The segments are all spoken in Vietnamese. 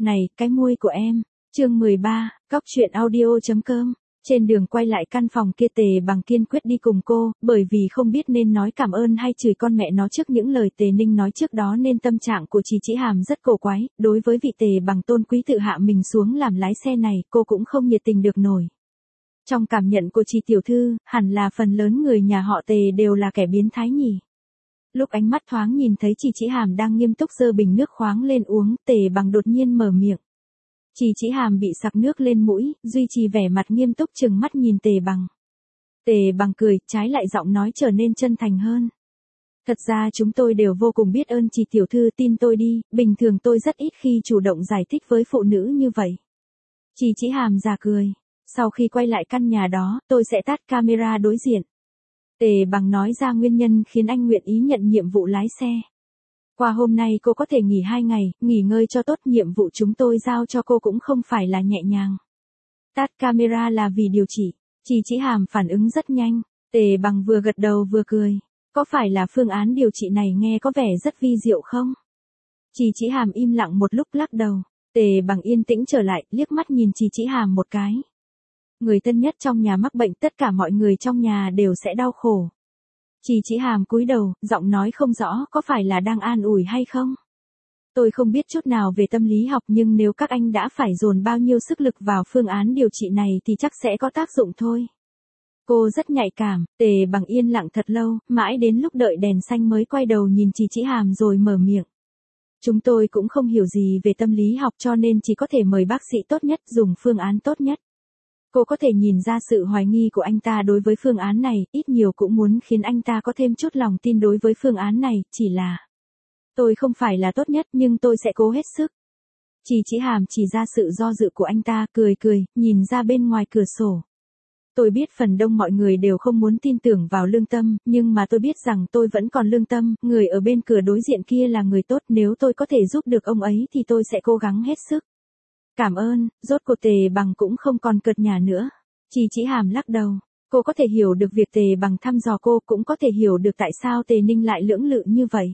Này, cái môi của em. Chương 13, Cóc truyện audio.com. Trên đường quay lại căn phòng kia Tề Bằng kiên quyết đi cùng cô, bởi vì không biết nên nói cảm ơn hay chửi con mẹ nó trước những lời Tề Ninh nói trước đó nên tâm trạng của Chỉ Hàm rất cổ quái, đối với vị Tề Bằng tôn quý tự hạ mình xuống làm lái xe này, cô cũng không nhiệt tình được nổi. Trong cảm nhận của Chỉ tiểu thư, hẳn là phần lớn người nhà họ Tề đều là kẻ biến thái nhỉ. Lúc ánh mắt thoáng nhìn thấy Chỉ Hàm đang nghiêm túc giơ bình nước khoáng lên uống, Tề Bằng đột nhiên mở miệng. Chỉ Hàm bị sặc nước lên mũi, duy trì vẻ mặt nghiêm túc trừng mắt nhìn Tề Bằng. Tề Bằng cười, trái lại giọng nói trở nên chân thành hơn. Thật ra chúng tôi đều vô cùng biết ơn Chỉ tiểu thư, tin tôi đi, bình thường tôi rất ít khi chủ động giải thích với phụ nữ như vậy. Chỉ Hàm già cười. Sau khi quay lại căn nhà đó, tôi sẽ tắt camera đối diện. Tề Bằng nói ra nguyên nhân khiến anh nguyện ý nhận nhiệm vụ lái xe. Qua hôm nay cô có thể nghỉ 2 ngày, nghỉ ngơi cho tốt, nhiệm vụ chúng tôi giao cho cô cũng không phải là nhẹ nhàng. Tắt camera là vì điều trị. Chỉ Hàm phản ứng rất nhanh. Tề Bằng vừa gật đầu vừa cười. Có phải là phương án điều trị này nghe có vẻ rất vi diệu không? Chỉ Hàm im lặng một lúc lắc đầu. Tề Bằng yên tĩnh trở lại, liếc mắt nhìn Chỉ Hàm một cái. Người thân nhất trong nhà mắc bệnh, tất cả mọi người trong nhà đều sẽ đau khổ. Chỉ Hàm cúi đầu, giọng nói không rõ, có phải là đang an ủi hay không? Tôi không biết chút nào về tâm lý học, nhưng nếu các anh đã phải dồn bao nhiêu sức lực vào phương án điều trị này thì chắc sẽ có tác dụng thôi. Cô rất nhạy cảm. Tề Bằng yên lặng thật lâu, mãi đến lúc đợi đèn xanh mới quay đầu nhìn Chỉ Hàm rồi mở miệng. Chúng tôi cũng không hiểu gì về tâm lý học cho nên chỉ có thể mời bác sĩ tốt nhất dùng phương án tốt nhất. Cô có thể nhìn ra sự hoài nghi của anh ta đối với phương án này, ít nhiều cũng muốn khiến anh ta có thêm chút lòng tin đối với phương án này, chỉ là tôi không phải là tốt nhất nhưng tôi sẽ cố hết sức. Chỉ Hàm chỉ ra sự do dự của anh ta, cười, nhìn ra bên ngoài cửa sổ. Tôi biết phần đông mọi người đều không muốn tin tưởng vào lương tâm, nhưng mà tôi biết rằng tôi vẫn còn lương tâm, người ở bên cửa đối diện kia là người tốt, nếu tôi có thể giúp được ông ấy thì tôi sẽ cố gắng hết sức. Cảm ơn, rốt cuộc Tề Bằng cũng không còn cợt nhả nữa. Chỉ Hàm lắc đầu. Cô có thể hiểu được việc Tề Bằng thăm dò cô, cũng có thể hiểu được tại sao Tề Ninh lại lưỡng lự như vậy.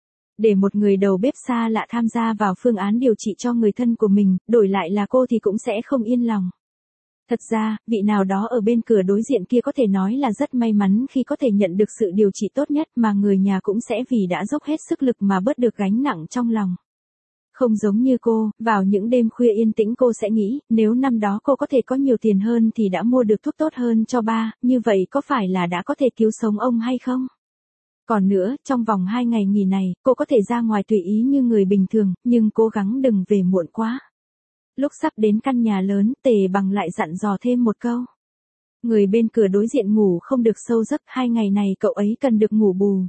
Để một người đầu bếp xa lạ tham gia vào phương án điều trị cho người thân của mình, đổi lại là cô thì cũng sẽ không yên lòng. Thật ra, vị nào đó ở bên cửa đối diện kia có thể nói là rất may mắn khi có thể nhận được sự điều trị tốt nhất, mà người nhà cũng sẽ vì đã dốc hết sức lực mà bớt được gánh nặng trong lòng. Không giống như cô, vào những đêm khuya yên tĩnh cô sẽ nghĩ, nếu năm đó cô có thể có nhiều tiền hơn thì đã mua được thuốc tốt hơn cho ba, như vậy có phải là đã có thể cứu sống ông hay không? Còn nữa, trong vòng 2 ngày nghỉ này, cô có thể ra ngoài tùy ý như người bình thường, nhưng cố gắng đừng về muộn quá. Lúc sắp đến căn nhà lớn, Tề Bằng lại dặn dò thêm một câu. Người bên cửa đối diện ngủ không được sâu giấc, 2 ngày này cậu ấy cần được ngủ bù.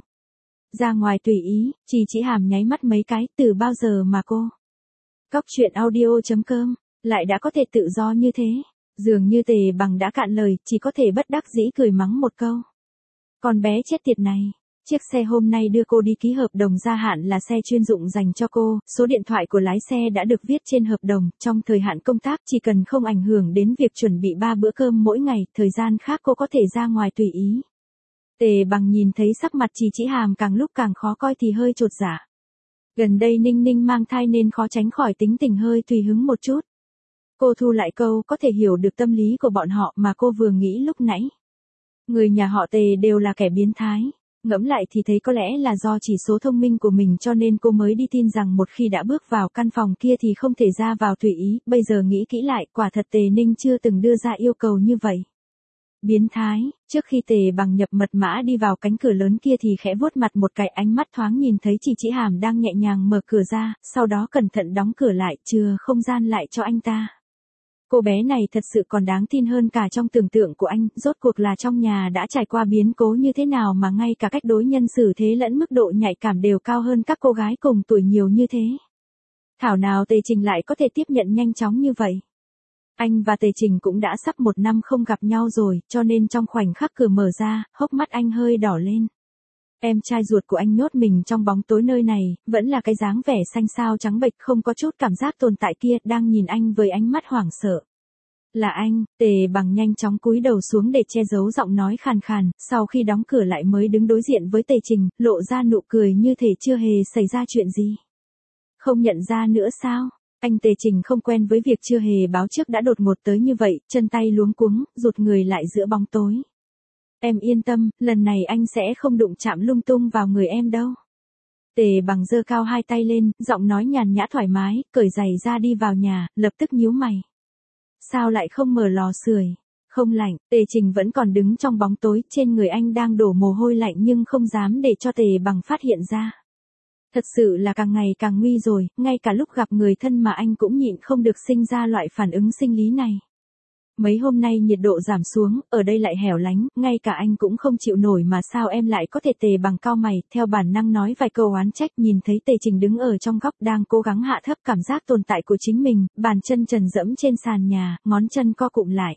Ra ngoài tùy ý. Chỉ Hàm nháy mắt mấy cái, từ bao giờ mà cô? Cóc truyện audio.com, lại đã có thể tự do như thế. Dường như Tề Bằng đã cạn lời, chỉ có thể bất đắc dĩ cười mắng một câu. Con bé chết tiệt này. Chiếc xe hôm nay đưa cô đi ký hợp đồng gia hạn là xe chuyên dụng dành cho cô, số điện thoại của lái xe đã được viết trên hợp đồng, trong thời hạn công tác chỉ cần không ảnh hưởng đến việc chuẩn bị 3 bữa cơm mỗi ngày, thời gian khác cô có thể ra ngoài tùy ý. Tề Bằng nhìn thấy sắc mặt Chỉ Hàm càng lúc càng khó coi thì hơi chột dạ. Gần đây Ninh mang thai nên khó tránh khỏi tính tình hơi tùy hứng một chút. Cô thu lại câu, có thể hiểu được tâm lý của bọn họ mà cô vừa nghĩ lúc nãy. Người nhà họ Tề đều là kẻ biến thái. Ngẫm lại thì thấy có lẽ là do chỉ số thông minh của mình cho nên cô mới đi tin rằng một khi đã bước vào căn phòng kia thì không thể ra vào tùy ý, bây giờ nghĩ kỹ lại, quả thật Tề Ninh chưa từng đưa ra yêu cầu như vậy. Biến thái. Trước khi Tề Bằng nhập mật mã đi vào cánh cửa lớn kia thì khẽ vuốt mặt một cái, ánh mắt thoáng nhìn thấy Chỉ Hàm đang nhẹ nhàng mở cửa ra, sau đó cẩn thận đóng cửa lại, chừa không gian lại cho anh ta. Cô bé này thật sự còn đáng tin hơn cả trong tưởng tượng của anh, rốt cuộc là trong nhà đã trải qua biến cố như thế nào mà ngay cả cách đối nhân xử thế lẫn mức độ nhạy cảm đều cao hơn các cô gái cùng tuổi nhiều như thế. Thảo nào Tề Trình lại có thể tiếp nhận nhanh chóng như vậy. Anh và Tề Trình cũng đã sắp 1 năm không gặp nhau rồi, cho nên trong khoảnh khắc cửa mở ra, hốc mắt anh hơi đỏ lên. Em trai ruột của anh nhốt mình trong bóng tối nơi này, vẫn là cái dáng vẻ xanh xao trắng bệch không có chút cảm giác tồn tại kia, đang nhìn anh với ánh mắt hoảng sợ. Là anh. Tề Bằng nhanh chóng cúi đầu xuống để che giấu giọng nói khàn khàn, sau khi đóng cửa lại mới đứng đối diện với Tề Trình, lộ ra nụ cười như thể chưa hề xảy ra chuyện gì. Không nhận ra nữa sao? Anh Tề Trình không quen với việc chưa hề báo trước đã đột ngột tới như vậy, chân tay luống cuống, rụt người lại giữa bóng tối. Em yên tâm, lần này anh sẽ không đụng chạm lung tung vào người em đâu. Tề Bằng giơ cao hai tay lên, giọng nói nhàn nhã thoải mái, cởi giày ra đi vào nhà, lập tức nhíu mày. Sao lại không mở lò sưởi? Không lạnh, Tề Trình vẫn còn đứng trong bóng tối, trên người anh đang đổ mồ hôi lạnh nhưng không dám để cho Tề Bằng phát hiện ra. Thật sự là càng ngày càng nguy rồi, ngay cả lúc gặp người thân mà anh cũng nhịn không được sinh ra loại phản ứng sinh lý này. Mấy hôm nay nhiệt độ giảm xuống, ở đây lại hẻo lánh, ngay cả anh cũng không chịu nổi mà sao em lại có thể. Tề Bằng cau mày, theo bản năng nói vài câu oán trách, nhìn thấy Tề Trình đứng ở trong góc đang cố gắng hạ thấp cảm giác tồn tại của chính mình, bàn chân trần dẫm trên sàn nhà, ngón chân co cụm lại.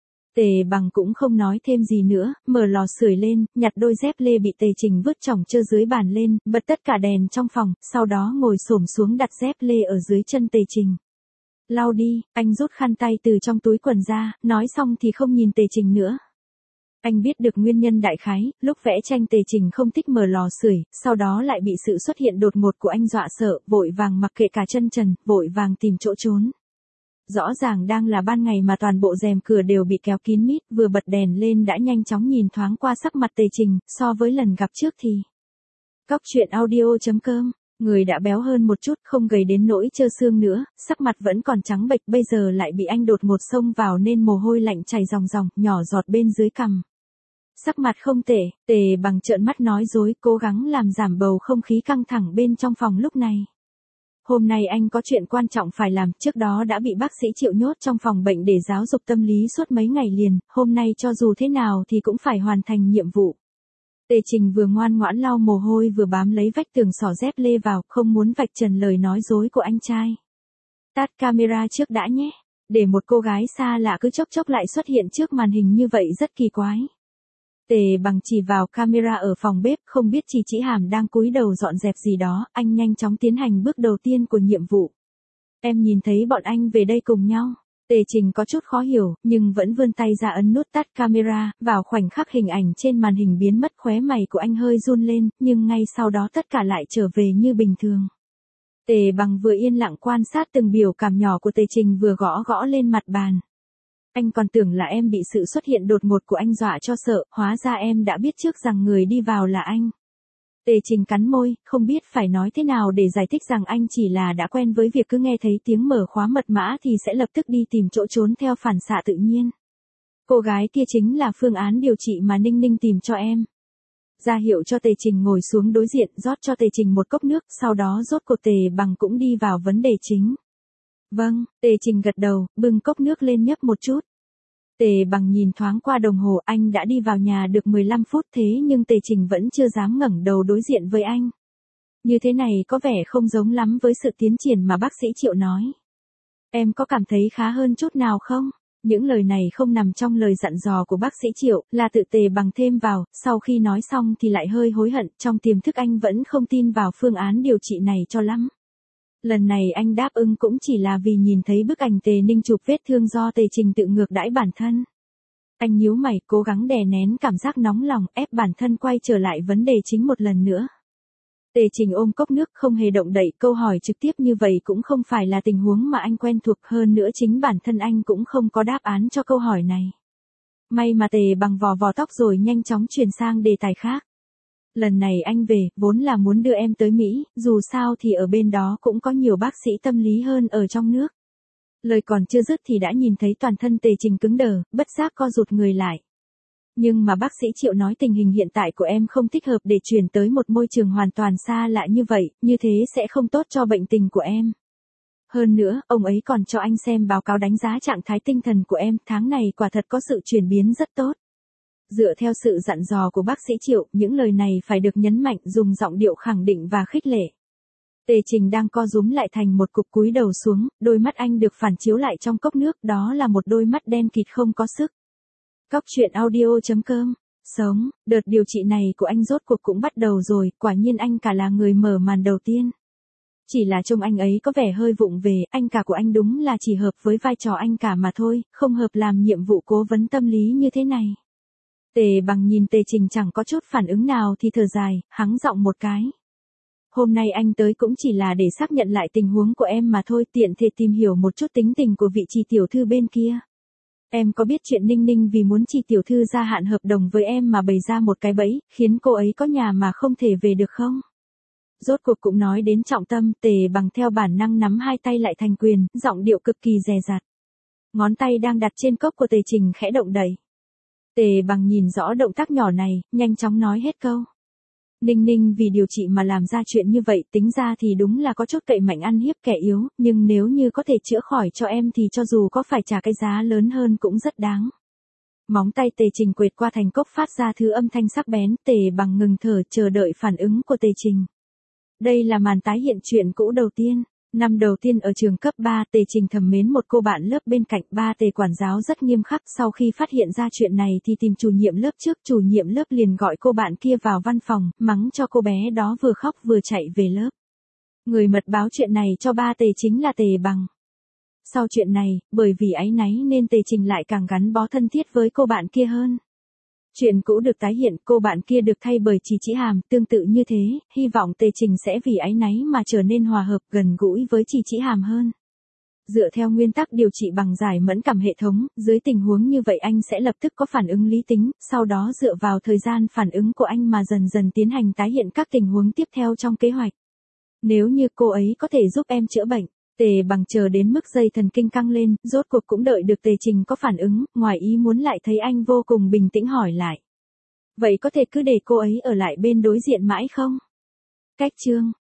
Tề Bằng cũng không nói thêm gì nữa, mở lò sưởi lên, nhặt đôi dép lê bị Tề Trình vứt chỏng trơ dưới bàn lên, bật tất cả đèn trong phòng, sau đó ngồi xổm xuống đặt dép lê ở dưới chân Tề Trình. Lau đi, anh rút khăn tay từ trong túi quần ra, nói xong thì không nhìn Tề Trình nữa. Anh biết được nguyên nhân đại khái, lúc vẽ tranh Tề Trình không thích mở lò sưởi, sau đó lại bị sự xuất hiện đột ngột của anh dọa sợ, vội vàng mặc kệ cả chân trần, vội vàng tìm chỗ trốn. Rõ ràng đang là ban ngày mà toàn bộ rèm cửa đều bị kéo kín mít, vừa bật đèn lên đã nhanh chóng nhìn thoáng qua sắc mặt Tề Trình, so với lần gặp trước thì. Cóc truyện audio.com, người đã béo hơn một chút, không gầy đến nỗi trơ xương nữa, sắc mặt vẫn còn trắng bệch, bây giờ lại bị anh đột ngột xông vào nên mồ hôi lạnh chảy ròng ròng, nhỏ giọt bên dưới cằm. Sắc mặt không tệ, Tề Bằng trợn mắt nói dối, cố gắng làm giảm bầu không khí căng thẳng bên trong phòng lúc này. Hôm nay anh có chuyện quan trọng phải làm, trước đó đã bị bác sĩ Triệu nhốt trong phòng bệnh để giáo dục tâm lý suốt mấy ngày liền, hôm nay cho dù thế nào thì cũng phải hoàn thành nhiệm vụ. Tề Trình vừa ngoan ngoãn lau mồ hôi vừa bám lấy vách tường xỏ dép lê vào, không muốn vạch trần lời nói dối của anh trai. Tắt camera trước đã nhé, để một cô gái xa lạ cứ chốc chốc lại xuất hiện trước màn hình như vậy rất kỳ quái. Tề Bằng chỉ vào camera ở phòng bếp, không biết Chỉ Hàm đang cúi đầu dọn dẹp gì đó, anh nhanh chóng tiến hành bước đầu tiên của nhiệm vụ. Em nhìn thấy bọn anh về đây cùng nhau. Tề Trình có chút khó hiểu, nhưng vẫn vươn tay ra ấn nút tắt camera, vào khoảnh khắc hình ảnh trên màn hình biến mất, khóe mày của anh hơi run lên, nhưng ngay sau đó tất cả lại trở về như bình thường. Tề Bằng vừa yên lặng quan sát từng biểu cảm nhỏ của Tề Trình vừa gõ gõ lên mặt bàn. Anh còn tưởng là em bị sự xuất hiện đột ngột của anh dọa cho sợ, hóa ra em đã biết trước rằng người đi vào là anh. Tề Trình cắn môi, không biết phải nói thế nào để giải thích rằng anh chỉ là đã quen với việc cứ nghe thấy tiếng mở khóa mật mã thì sẽ lập tức đi tìm chỗ trốn theo phản xạ tự nhiên. Cô gái kia chính là phương án điều trị mà Ninh Ninh tìm cho em. Ra hiệu cho Tề Trình ngồi xuống đối diện, rót cho Tề Trình một cốc nước, sau đó rốt cuộc Tề Bằng cũng đi vào vấn đề chính. Vâng, Tề Trình gật đầu, bưng cốc nước lên nhấp một chút. Tề Bằng nhìn thoáng qua đồng hồ, anh đã đi vào nhà được 15 phút thế nhưng Tề Trình vẫn chưa dám ngẩng đầu đối diện với anh. Như thế này có vẻ không giống lắm với sự tiến triển mà bác sĩ Triệu nói. Em có cảm thấy khá hơn chút nào không? Những lời này không nằm trong lời dặn dò của bác sĩ Triệu, là tự Tề Bằng thêm vào, sau khi nói xong thì lại hơi hối hận, trong tiềm thức anh vẫn không tin vào phương án điều trị này cho lắm. Lần này anh đáp ứng cũng chỉ là vì nhìn thấy bức ảnh Tề Ninh chụp vết thương do Tề Trình tự ngược đãi bản thân. Anh nhíu mày, cố gắng đè nén cảm giác nóng lòng, ép bản thân quay trở lại vấn đề chính một lần nữa. Tề Trình ôm cốc nước không hề động đậy, câu hỏi trực tiếp như vậy cũng không phải là tình huống mà anh quen thuộc, hơn nữa chính bản thân anh cũng không có đáp án cho câu hỏi này. May mà Tề Bằng vò vò tóc rồi nhanh chóng chuyển sang đề tài khác. Lần này anh về, vốn là muốn đưa em tới Mỹ, dù sao thì ở bên đó cũng có nhiều bác sĩ tâm lý hơn ở trong nước. Lời còn chưa dứt thì đã nhìn thấy toàn thân Tề Trình cứng đờ, bất giác co rụt người lại. Nhưng mà bác sĩ Triệu nói tình hình hiện tại của em không thích hợp để chuyển tới một môi trường hoàn toàn xa lạ như vậy, như thế sẽ không tốt cho bệnh tình của em. Hơn nữa, ông ấy còn cho anh xem báo cáo đánh giá trạng thái tinh thần của em, tháng này quả thật có sự chuyển biến rất tốt. Dựa theo sự dặn dò của bác sĩ Triệu, những lời này phải được nhấn mạnh, dùng giọng điệu khẳng định và khích lệ. Tề Trình đang co rúm lại thành một cục, cúi đầu xuống, đôi mắt anh được phản chiếu lại trong cốc nước, đó là một đôi mắt đen kịt không có sức. Cóc truyện audio.com, sống, đợt điều trị này của anh rốt cuộc cũng bắt đầu rồi, quả nhiên anh cả là người mở màn đầu tiên. Chỉ là trông anh ấy có vẻ hơi vụng về, anh cả của anh đúng là chỉ hợp với vai trò anh cả mà thôi, không hợp làm nhiệm vụ cố vấn tâm lý như thế này. Tề Bằng nhìn Tề Trình chẳng có chút phản ứng nào thì thở dài, hắng giọng một cái. hôm nay anh tới cũng chỉ là để xác nhận lại tình huống của em mà thôi, tiện thể tìm hiểu một chút tính tình của vị Trì tiểu thư bên kia. Em có biết chuyện Ninh Ninh vì muốn Trì tiểu thư gia hạn hợp đồng với em mà bày ra một cái bẫy, khiến cô ấy có nhà mà không thể về được không? Rốt cuộc cũng nói đến trọng tâm, Tề Bằng theo bản năng nắm hai tay lại thành quyền, giọng điệu cực kỳ dè dặt. Ngón tay đang đặt trên cốc của Tề Trình khẽ động đậy. Tề Bằng nhìn rõ động tác nhỏ này, nhanh chóng nói hết câu. Ninh Ninh vì điều trị mà làm ra chuyện như vậy, tính ra thì đúng là có chút cậy mạnh ăn hiếp kẻ yếu, nhưng nếu như có thể chữa khỏi cho em thì cho dù có phải trả cái giá lớn hơn cũng rất đáng. Móng tay Tề Trình quệt qua thành cốc phát ra thứ âm thanh sắc bén, Tề Bằng ngừng thở chờ đợi phản ứng của Tề Trình. Đây là màn tái hiện chuyện cũ đầu tiên. Năm đầu tiên ở trường cấp 3, Tề Trình thầm mến một cô bạn lớp bên cạnh, ba Tề quản giáo rất nghiêm khắc, sau khi phát hiện ra chuyện này thì tìm chủ nhiệm lớp trước, chủ nhiệm lớp liền gọi cô bạn kia vào văn phòng, mắng cho cô bé đó vừa khóc vừa chạy về lớp. Người mật báo chuyện này cho ba Tề chính là Tề Bằng. Sau chuyện này, bởi vì áy náy nên Tề Trình lại càng gắn bó thân thiết với cô bạn kia hơn. Chuyện cũ được tái hiện, cô bạn kia được thay bởi Trì Chỉ Hàm, tương tự như thế, hy vọng Tề Trình sẽ vì áy náy mà trở nên hòa hợp gần gũi với Trì Chỉ Hàm hơn. Dựa theo nguyên tắc điều trị bằng giải mẫn cảm hệ thống, dưới tình huống như vậy anh sẽ lập tức có phản ứng lý tính, sau đó dựa vào thời gian phản ứng của anh mà dần dần tiến hành tái hiện các tình huống tiếp theo trong kế hoạch. Nếu như cô ấy có thể giúp em chữa bệnh. Tề Bằng chờ đến mức dây thần kinh căng lên, rốt cuộc cũng đợi được Tề Trình có phản ứng, ngoài ý muốn lại thấy anh vô cùng bình tĩnh hỏi lại. Vậy có thể cứ để cô ấy ở lại bên đối diện mãi không? Cách chương